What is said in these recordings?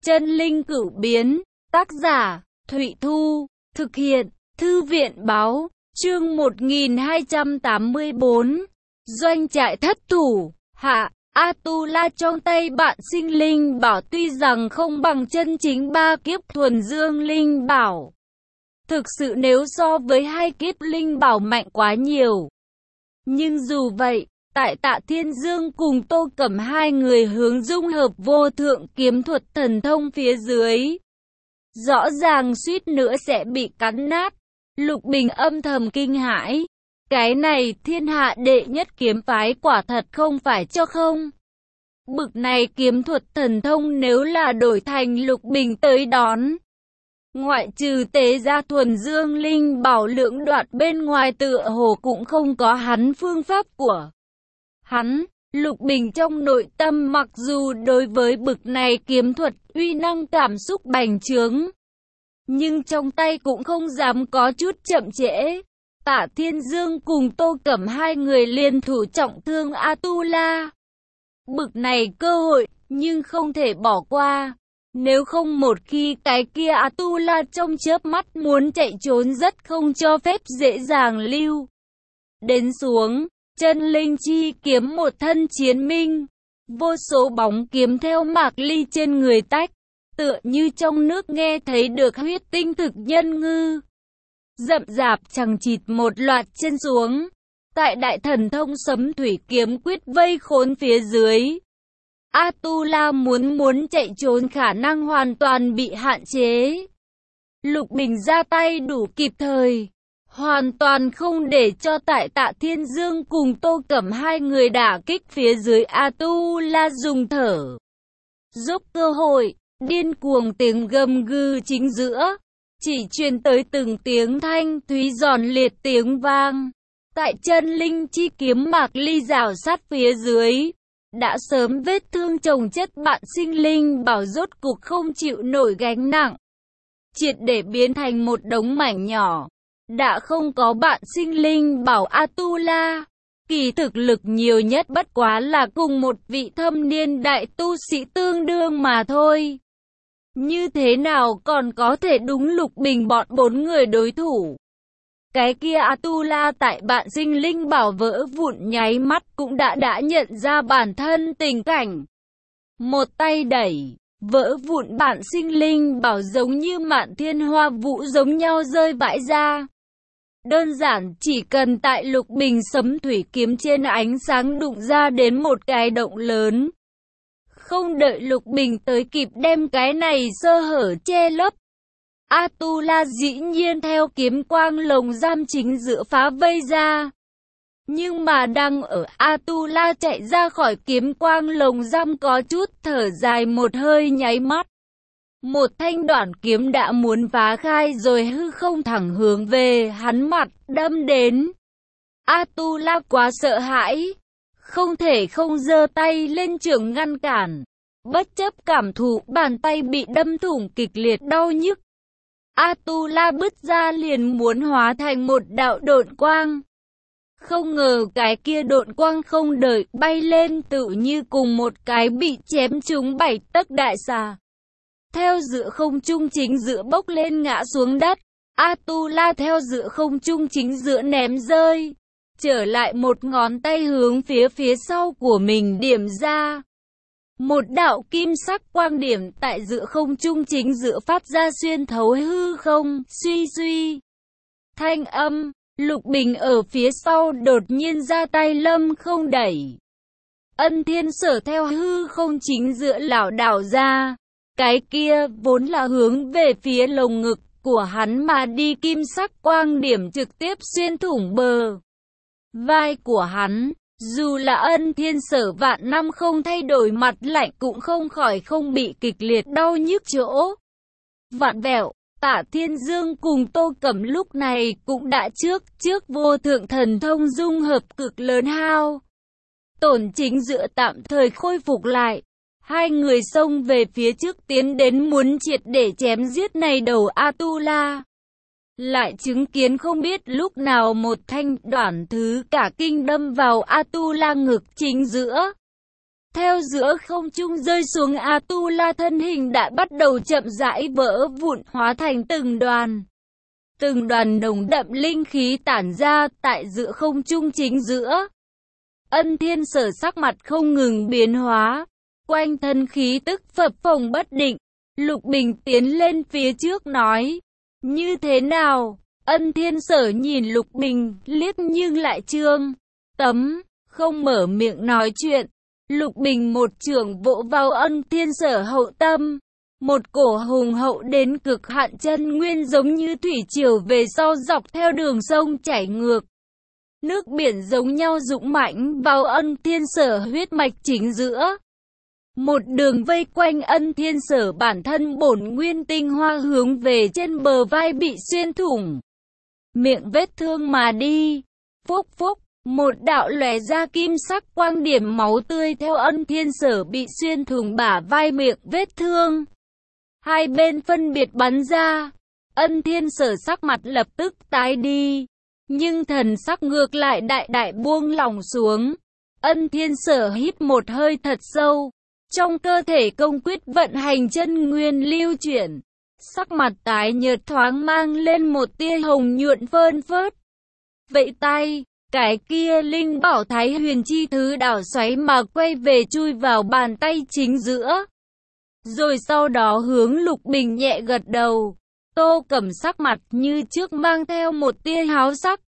Chân linh cửu biến, tác giả, Thụy Thu, thực hiện, Thư viện báo, chương 1284, doanh trại thất thủ, hạ, Atula trong tay bạn sinh linh bảo tuy rằng không bằng chân chính ba kiếp thuần dương linh bảo. Thực sự nếu so với hai kiếp linh bảo mạnh quá nhiều. Nhưng dù vậy, tại Tạ Thiên Dương cùng Tô Cẩm hai người hướng dung hợp vô thượng kiếm thuật thần thông phía dưới. Rõ ràng suýt nữa sẽ bị cắn nát. Lục Bình âm thầm kinh hãi. Cái này thiên hạ đệ nhất kiếm phái quả thật không phải cho không. Bực này kiếm thuật thần thông nếu là đổi thành Lục Bình tới đón. Ngoại trừ tế gia thuần dương linh bảo lượng đoạn bên ngoài tựa hồ cũng không có hắn phương pháp của hắn. Lục Bình trong nội tâm mặc dù đối với bực này kiếm thuật uy năng cảm xúc bành trướng, nhưng trong tay cũng không dám có chút chậm trễ. Tạ Thiên Dương cùng Tô Cẩm hai người liên thủ trọng thương Atula. Bực này cơ hội, nhưng không thể bỏ qua. Nếu không một khi cái kia Atula trong chớp mắt muốn chạy trốn rất không cho phép dễ dàng lưu. Đến xuống, chân linh chi kiếm một thân chiến minh. Vô số bóng kiếm theo mạc ly trên người tách. Tựa như trong nước nghe thấy được huyết tinh thực nhân ngư. Rậm rạp chằng chịt một loạt trên xuống. Tại đại thần thông sấm thủy kiếm quyết vây khốn phía dưới. Atula muốn chạy trốn khả năng hoàn toàn bị hạn chế. Lục Bình ra tay đủ kịp thời. Hoàn toàn không để cho tại Tạ Thiên Dương cùng Tô Cẩm hai người đả kích phía dưới Atula dùng thở. Giúp cơ hội, điên cuồng tiếng gầm gừ chính giữa. Chỉ truyền tới từng tiếng thanh thúy giòn liệt tiếng vang. Tại chân linh chi kiếm mạc ly rào sát phía dưới. Đã sớm vết thương chồng chất bạn sinh linh bảo rốt cục không chịu nổi gánh nặng. Triệt để biến thành một đống mảnh nhỏ. Đã không có bạn sinh linh bảo Atula. Kỳ thực lực nhiều nhất bất quá là cùng một vị thâm niên đại tu sĩ tương đương mà thôi. Như thế nào còn có thể đúng Lục Bình bọn bốn người đối thủ. Cái kia Atula tại bạn sinh linh bảo vỡ vụn nháy mắt cũng đã nhận ra bản thân tình cảnh. Một tay đẩy, vỡ vụn bạn sinh linh bảo giống như mạn thiên hoa vũ giống nhau rơi vãi ra. Đơn giản chỉ cần tại Lục Bình sấm thủy kiếm trên ánh sáng đụng ra đến một cái động lớn. Không đợi Lục Bình tới kịp đem cái này sơ hở che lấp. Atula dĩ nhiên theo kiếm quang lồng giam chính giữa phá vây ra. Nhưng mà đang ở Atula chạy ra khỏi kiếm quang lồng giam có chút thở dài một hơi nháy mắt. Một thanh đoạn kiếm đã muốn phá khai rồi hư không thẳng hướng về hắn mặt đâm đến. Atula quá sợ hãi. Không thể không giơ tay lên trường ngăn cản. Bất chấp cảm thụ bàn tay bị đâm thủng kịch liệt đau nhức. Atula bứt ra liền muốn hóa thành một đạo độn quang. Không ngờ cái kia độn quang không đợi bay lên tự như cùng một cái bị chém trúng 7 tấc đại xà. Theo giữa không trung chính giữa bốc lên ngã xuống đất. Atula theo giữa không trung chính giữa ném rơi. Trở lại một ngón tay hướng phía sau của mình điểm ra. Một đạo kim sắc quang điểm tại giữa không trung chính giữa phát ra xuyên thấu hư không, suy suy. Thanh âm, Lục Bình ở phía sau đột nhiên ra tay lâm không đẩy. Ân thiên sở theo hư không chính giữa lảo đảo ra. Cái kia vốn là hướng về phía lồng ngực của hắn mà đi kim sắc quang điểm trực tiếp xuyên thủng bờ vai của hắn. Dù là Ân thiên sở vạn năm không thay đổi mặt lạnh cũng không khỏi không bị kịch liệt đau nhức chỗ. Vạn vẹo, Tạ Thiên Dương cùng Tô Cẩm lúc này cũng đã trước vô thượng thần thông dung hợp cực lớn hao. Tổn chính giữa tạm thời khôi phục lại. Hai người xông về phía trước tiến đến muốn triệt để chém giết này đầu Atula. Lại chứng kiến không biết lúc nào một thanh đoản thứ cả kinh đâm vào Atula ngực chính giữa. Theo giữa không trung rơi xuống Atula, thân hình đã bắt đầu chậm rãi vỡ vụn, hóa thành từng đoàn. Từng đoàn nồng đậm linh khí tản ra tại giữa không trung chính giữa. Ân Thiên Sở sắc mặt không ngừng biến hóa, quanh thân khí tức phập phồng bất định. Lục Bình tiến lên phía trước nói, như thế nào? Ân Thiên Sở nhìn Lục Bình, liếc nhưng lại trương tấm, không mở miệng nói chuyện. Lục Bình một chưởng vỗ vào Ân Thiên Sở hậu tâm. Một cổ hùng hậu đến cực hạn chân nguyên giống như thủy triều về sau dọc theo đường sông chảy ngược. Nước biển giống nhau dũng mãnh vào Ân Thiên Sở huyết mạch chính giữa. Một đường vây quanh Ân Thiên Sở, bản thân bổn nguyên tinh hoa hướng về trên bờ vai bị xuyên thủng. Miệng vết thương mà đi. Phúc phúc, một đạo lóe ra kim sắc quang điểm máu tươi theo Ân Thiên Sở bị xuyên thủng bả vai miệng vết thương. Hai bên phân biệt bắn ra. Ân Thiên Sở sắc mặt lập tức tái đi, nhưng thần sắc ngược lại đại đại buông lỏng xuống. Ân Thiên Sở hít một hơi thật sâu, trong cơ thể công quyết vận hành chân nguyên lưu chuyển. Sắc mặt tái nhợt thoáng mang lên một tia hồng nhuận phơn phớt. Vậy tay, cái kia linh bảo Thái Huyền chi thứ đảo xoáy mà quay về chui vào bàn tay chính giữa. Rồi sau đó hướng Lục Bình nhẹ gật đầu. Tô Cẩm sắc mặt như trước mang theo một tia háo sắc.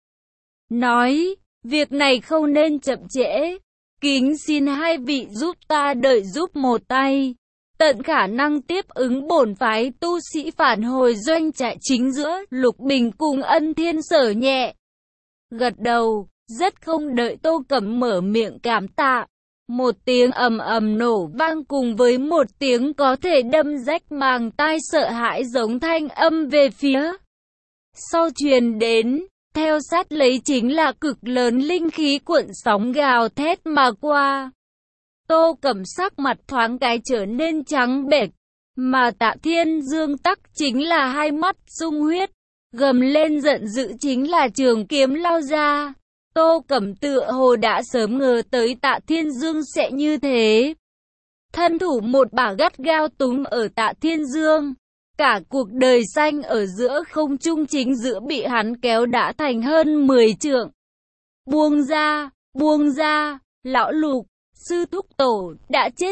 Nói, việc này không nên chậm trễ. Kính xin hai vị giúp ta đợi giúp một tay. Tận khả năng tiếp ứng bổn phái tu sĩ phản hồi doanh trại chính giữa. Lục Bình cùng Ân Thiên Sở nhẹ gật đầu, rất không đợi Tô Cẩm mở miệng cảm tạ. Một tiếng ầm ầm nổ vang cùng với một tiếng có thể đâm rách màng tai sợ hãi giống thanh âm về phía sau truyền đến. Theo sát lấy chính là cực lớn linh khí cuộn sóng gào thét mà qua. Tô Cẩm sắc mặt thoáng cái trở nên trắng bệch, mà Tạ Thiên Dương tắc chính là hai mắt sung huyết, gầm lên giận dữ chính là trường kiếm lao ra. Tô Cẩm tựa hồ đã sớm ngờ tới Tạ Thiên Dương sẽ như thế. Thân thủ một bả gắt gao túm ở Tạ Thiên Dương. Cả cuộc đời xanh ở giữa không trung chính giữa bị hắn kéo đã thành hơn 10 trượng. Buông ra, lão Lục, sư thúc tổ, đã chết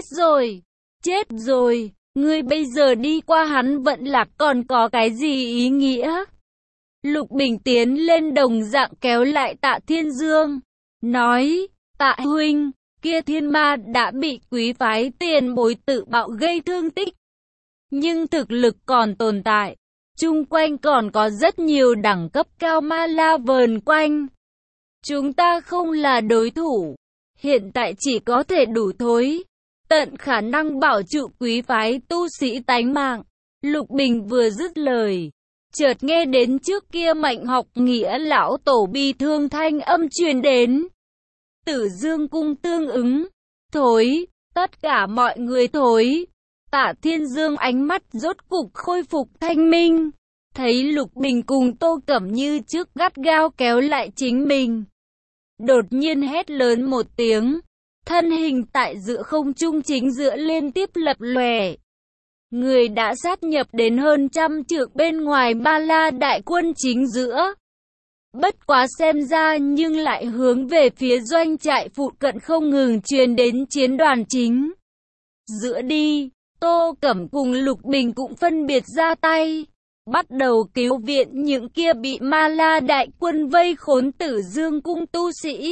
rồi, ngươi bây giờ đi qua hắn vận lạc còn có cái gì ý nghĩa? Lục Bình tiến lên đồng dạng kéo lại Tạ Thiên Dương, nói, Tạ huynh, kia thiên ma đã bị quý phái tiền bối tự bạo gây thương tích. Nhưng thực lực còn tồn tại, chung quanh còn có rất nhiều đẳng cấp cao ma la vờn quanh. Chúng ta không là đối thủ, hiện tại chỉ có thể đủ thối, tận khả năng bảo trụ quý phái tu sĩ tánh mạng. Lục Bình vừa dứt lời, chợt nghe đến trước kia Mạnh Học Nghĩa lão tổ bi thương thanh âm truyền đến. Tử Dương cung tương ứng, thối, tất cả mọi người thối. Tạ Thiên Dương ánh mắt rốt cục khôi phục thanh minh, thấy Lục Bình cùng Tô Cẩm như trước gắt gao kéo lại chính mình. Đột nhiên hét lớn một tiếng, thân hình tại giữa không trung chính giữa liên tiếp lập lòe. Người đã sát nhập đến hơn trăm trượng bên ngoài Ba La đại quân chính giữa. Bất quá xem ra nhưng lại hướng về phía doanh trại phụ cận không ngừng truyền đến chiến đoàn chính giữa đi. Tô Cẩm cùng Lục Bình cũng phân biệt ra tay, bắt đầu cứu viện những kia bị Ma La đại quân vây khốn Tử Dương cung tu sĩ.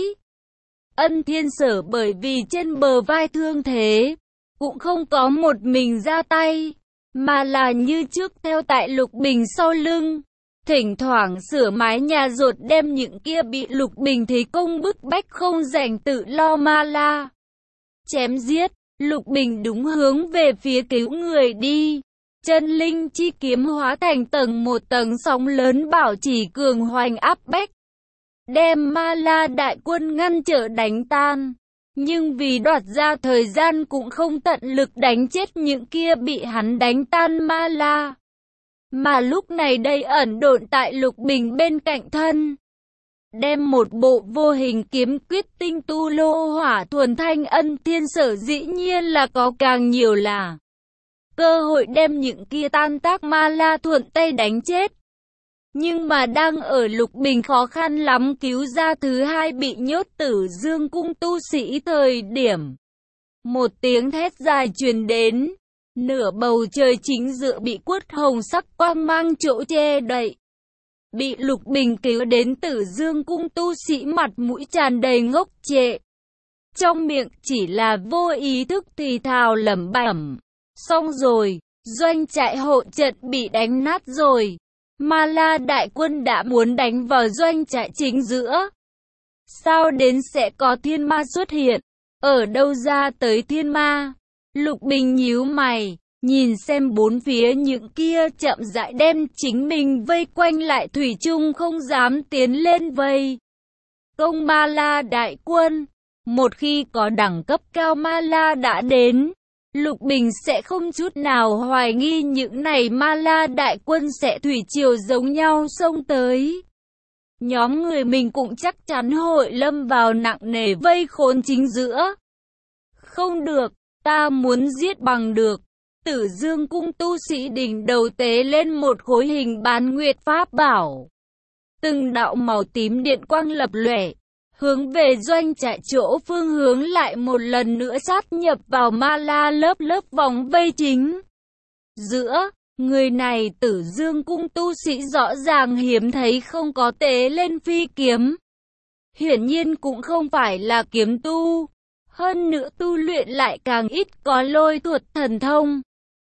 Ân Thiên Sở bởi vì trên bờ vai thương thế, cũng không có một mình ra tay, mà là như trước theo tại Lục Bình sau lưng, thỉnh thoảng sửa mái nhà rột đem những kia bị Lục Bình thế công bức bách không rảnh tự lo Ma La chém giết. Lục Bình đúng hướng về phía cứu người đi. Chân linh chi kiếm hóa thành một tầng sóng lớn bảo trì cường hoành áp bách, đem Ma La đại quân ngăn trở đánh tan. Nhưng vì đoạt ra thời gian cũng không tận lực đánh chết những kia bị hắn đánh tan Ma La. Mà lúc này đây ẩn độn tại Lục Bình bên cạnh thân. đem một bộ vô hình kiếm quyết tinh tu lô hỏa thuần thanh ân thiên sở dĩ nhiên là có càng nhiều là cơ hội đem những kia tan tác ma la thuận tay đánh chết. Nhưng mà đang ở Lục Bình khó khăn lắm cứu ra thứ hai bị nhốt Tử Dương cung tu sĩ thời điểm. Một tiếng thét dài truyền đến, nửa bầu trời chính giữa bị quất hồng sắc quang mang chỗ che đậy. Bị Lục Bình cứu đến Tử Dương cung tu sĩ mặt mũi tràn đầy ngốc trệ. Trong miệng chỉ là vô ý thức thì thào lẩm bẩm. Xong rồi, doanh trại hộ trận bị đánh nát rồi. Ma La đại quân đã muốn đánh vào doanh trại chính giữa. Sao đến sẽ có thiên ma xuất hiện? Ở đâu ra tới thiên ma? Lục Bình nhíu mày, nhìn xem bốn phía những kia chậm rãi đem chính mình vây quanh lại thủy chung không dám tiến lên vây công Ma La đại quân. Một khi có đẳng cấp cao Ma La đã đến, Lục Bình sẽ không chút nào hoài nghi những này Ma La đại quân sẽ thủy triều giống nhau xông tới. Nhóm người mình cũng chắc chắn hội lâm vào nặng nề vây khốn chính giữa. Không được, ta muốn giết bằng được. Tử Dương cung tu sĩ đỉnh đầu tế lên một khối hình bán nguyệt pháp bảo. Từng đạo màu tím điện quang lập lòe, hướng về doanh trại chỗ phương hướng lại một lần nữa sát nhập vào Ma La lớp lớp vòng vây chính giữa. Người này Tử Dương cung tu sĩ rõ ràng hiếm thấy không có tế lên phi kiếm. Hiển nhiên cũng không phải là kiếm tu. Hơn nữa tu luyện lại càng ít có lôi thuật thần thông.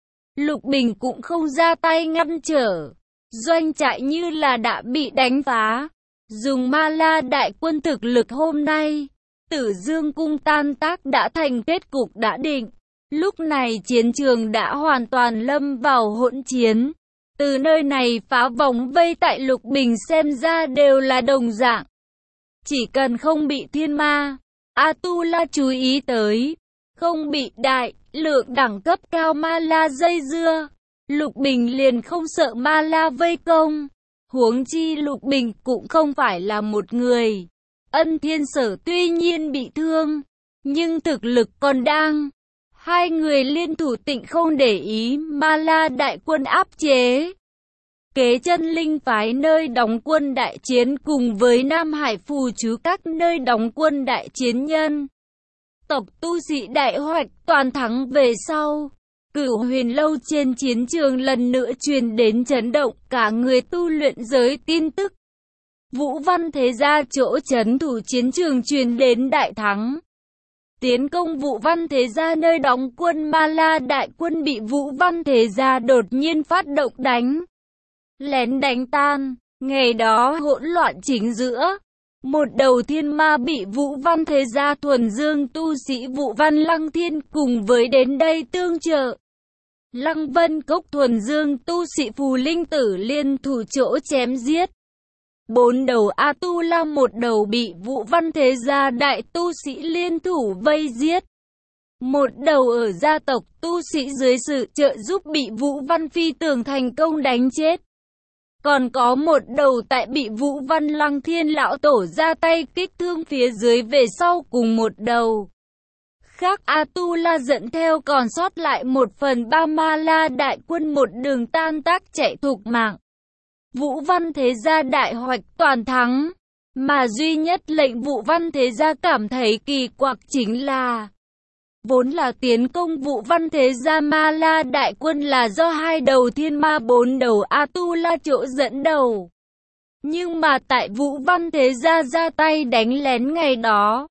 Lục Bình cũng không ra tay ngăn trở. Doanh trại như là đã bị đánh phá. Dùng Ma La đại quân thực lực hôm nay, Tử Dương cung tan tác đã thành kết cục đã định. Lúc này chiến trường đã hoàn toàn lâm vào hỗn chiến. Từ nơi này phá vòng vây tại Lục Bình xem ra đều là đồng dạng. Chỉ cần không bị thiên ma, A-tu-la chú ý tới, không bị đại lượng đẳng cấp cao Ma La dây dưa, Lục Bình liền không sợ Ma La vây công. Huống chi Lục Bình cũng không phải là một người. Ân Thiên Sở tuy nhiên bị thương, nhưng thực lực còn đang. Hai người liên thủ tịnh không để ý Ma La đại quân áp chế. Kế Chân Linh phái nơi đóng quân đại chiến cùng với Nam Hải phù chú các nơi đóng quân đại chiến nhân tộc tu sĩ đại hoạch toàn thắng về sau. Cửu Huyền Lâu trên chiến trường lần nữa truyền đến chấn động cả người tu luyện giới tin tức. Vũ Văn Thế Gia chỗ trấn thủ chiến trường truyền đến đại thắng. Tiến công Vũ Văn Thế Gia nơi đóng quân Ma La đại quân bị Vũ Văn Thế Gia đột nhiên phát động đánh lén đánh tan. Ngày đó hỗn loạn chính giữa. Một đầu thiên ma bị Vũ Văn Thế Gia thuần dương tu sĩ Vũ Văn Lăng Thiên cùng với đến đây tương trợ. Lăng Vân Cốc thuần dương tu sĩ Phù Linh Tử liên thủ chỗ chém giết. Bốn đầu A-tu-la một đầu bị Vũ Văn Thế Gia đại tu sĩ liên thủ vây giết. Một đầu ở gia tộc tu sĩ dưới sự trợ giúp bị Vũ Văn Phi Tường thành công đánh chết. Còn có một đầu tại bị Vũ Văn Lăng Thiên lão tổ ra tay kích thương phía dưới về sau cùng một đầu khác A-tu-la dẫn theo còn sót lại 1/3 Ma La đại quân một đường tan tác chạy thục mạng. Vũ Văn Thế Gia đại hoạch toàn thắng, mà duy nhất lệnh Vũ Văn Thế Gia cảm thấy kỳ quặc chính là vốn là tiến công Vũ Văn Thế Gia Ma La đại quân là do hai đầu thiên ma bốn đầu A-tu-la chỗ dẫn đầu. Nhưng mà tại Vũ Văn Thế Gia ra tay đánh lén ngày đó,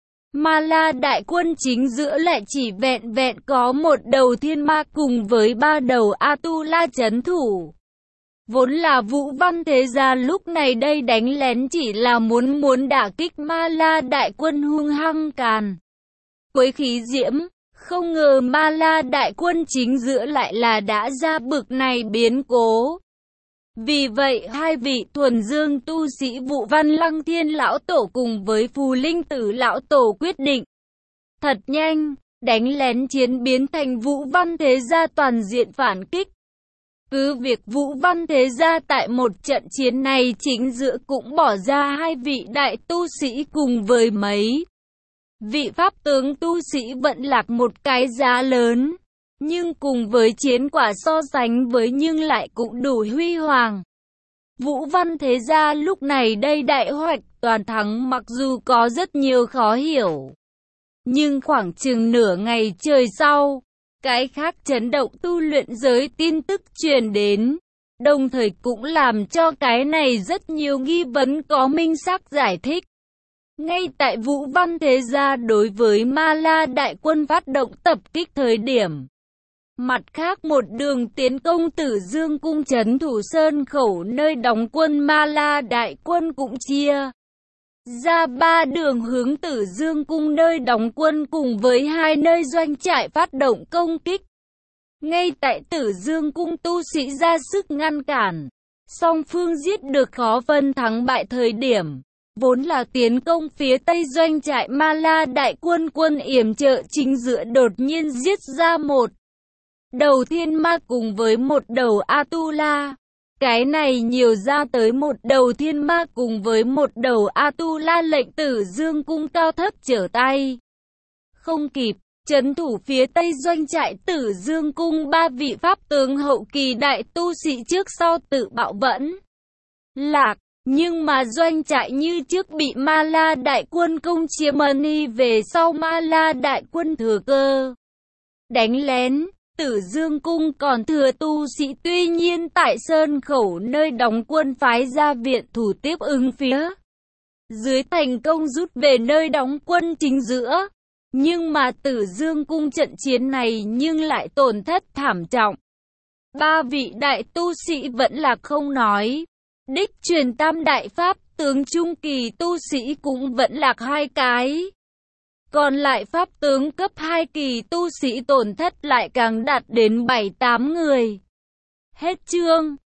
Ma La đại quân chính giữa lại chỉ vẹn vẹn có một đầu thiên ma cùng với ba đầu A-tu-la trấn thủ. Vốn là Vũ Văn Thế Gia lúc này đây đánh lén chỉ là muốn đả kích Ma La đại quân hung hăng càn quấy khí diễm, không ngờ Ma La đại quân chính giữa lại là đã ra bực này biến cố. Vì vậy hai vị thuần dương tu sĩ Vũ Văn Lăng Thiên lão tổ cùng với Phù Linh Tử lão tổ quyết định thật nhanh, đánh lén chiến biến thành Vũ Văn Thế Gia toàn diện phản kích. Cứ việc Vũ Văn Thế Gia tại một trận chiến này chính giữa cũng bỏ ra 2 vị đại tu sĩ cùng với mấy vị pháp tướng tu sĩ vẫn lạc một cái giá lớn, nhưng cùng với chiến quả so sánh với nhưng lại cũng đủ huy hoàng. Vũ Văn Thế Gia lúc này đây đại hoạch toàn thắng mặc dù có rất nhiều khó hiểu, nhưng khoảng chừng nửa ngày trời sau, cái khác chấn động tu luyện giới tin tức truyền đến, đồng thời cũng làm cho cái này rất nhiều nghi vấn có minh xác giải thích. Ngay tại Vũ Văn Thế Gia đối với Ma La đại quân phát động tập kích thời điểm, mặt khác một đường tiến công Tử Dương cung trấn thủ sơn khẩu nơi đóng quân Ma La đại quân cũng chia ra 3 đường hướng Tử Dương cung nơi đóng quân cùng với 2 nơi doanh trại phát động công kích. Ngay tại Tử Dương cung tu sĩ ra sức ngăn cản, song phương giết được khó phân thắng bại thời điểm, vốn là tiến công phía tây doanh trại Ma La đại quân quân yểm trợ chính giữa đột nhiên giết ra một đầu thiên ma cùng với một đầu Atula. Cái này nhiều ra tới một đầu thiên ma cùng với một đầu Atula lệnh Tử Dương cung cao thấp trở tay không kịp, trấn thủ phía tây doanh trại Tử Dương cung 3 vị pháp tướng hậu kỳ đại tu sĩ trước sau tự bạo vẫn lạc, nhưng mà doanh trại như trước bị Ma La đại quân công chiếm về sau Ma La đại quân thừa cơ đánh lén. Tử Dương cung còn thừa tu sĩ tuy nhiên tại sơn khẩu nơi đóng quân phái ra viện thủ tiếp ứng phía dưới thành công rút về nơi đóng quân chính giữa, nhưng mà Tử Dương cung trận chiến này nhưng lại tổn thất thảm trọng. 3 vị đại tu sĩ vẫn là không nói, đích truyền tam đại pháp tướng trung kỳ tu sĩ cũng vẫn lạc 2 cái. Còn lại pháp tướng cấp 2 kỳ tu sĩ tổn thất lại càng đạt đến 7-8 người. Hết chương.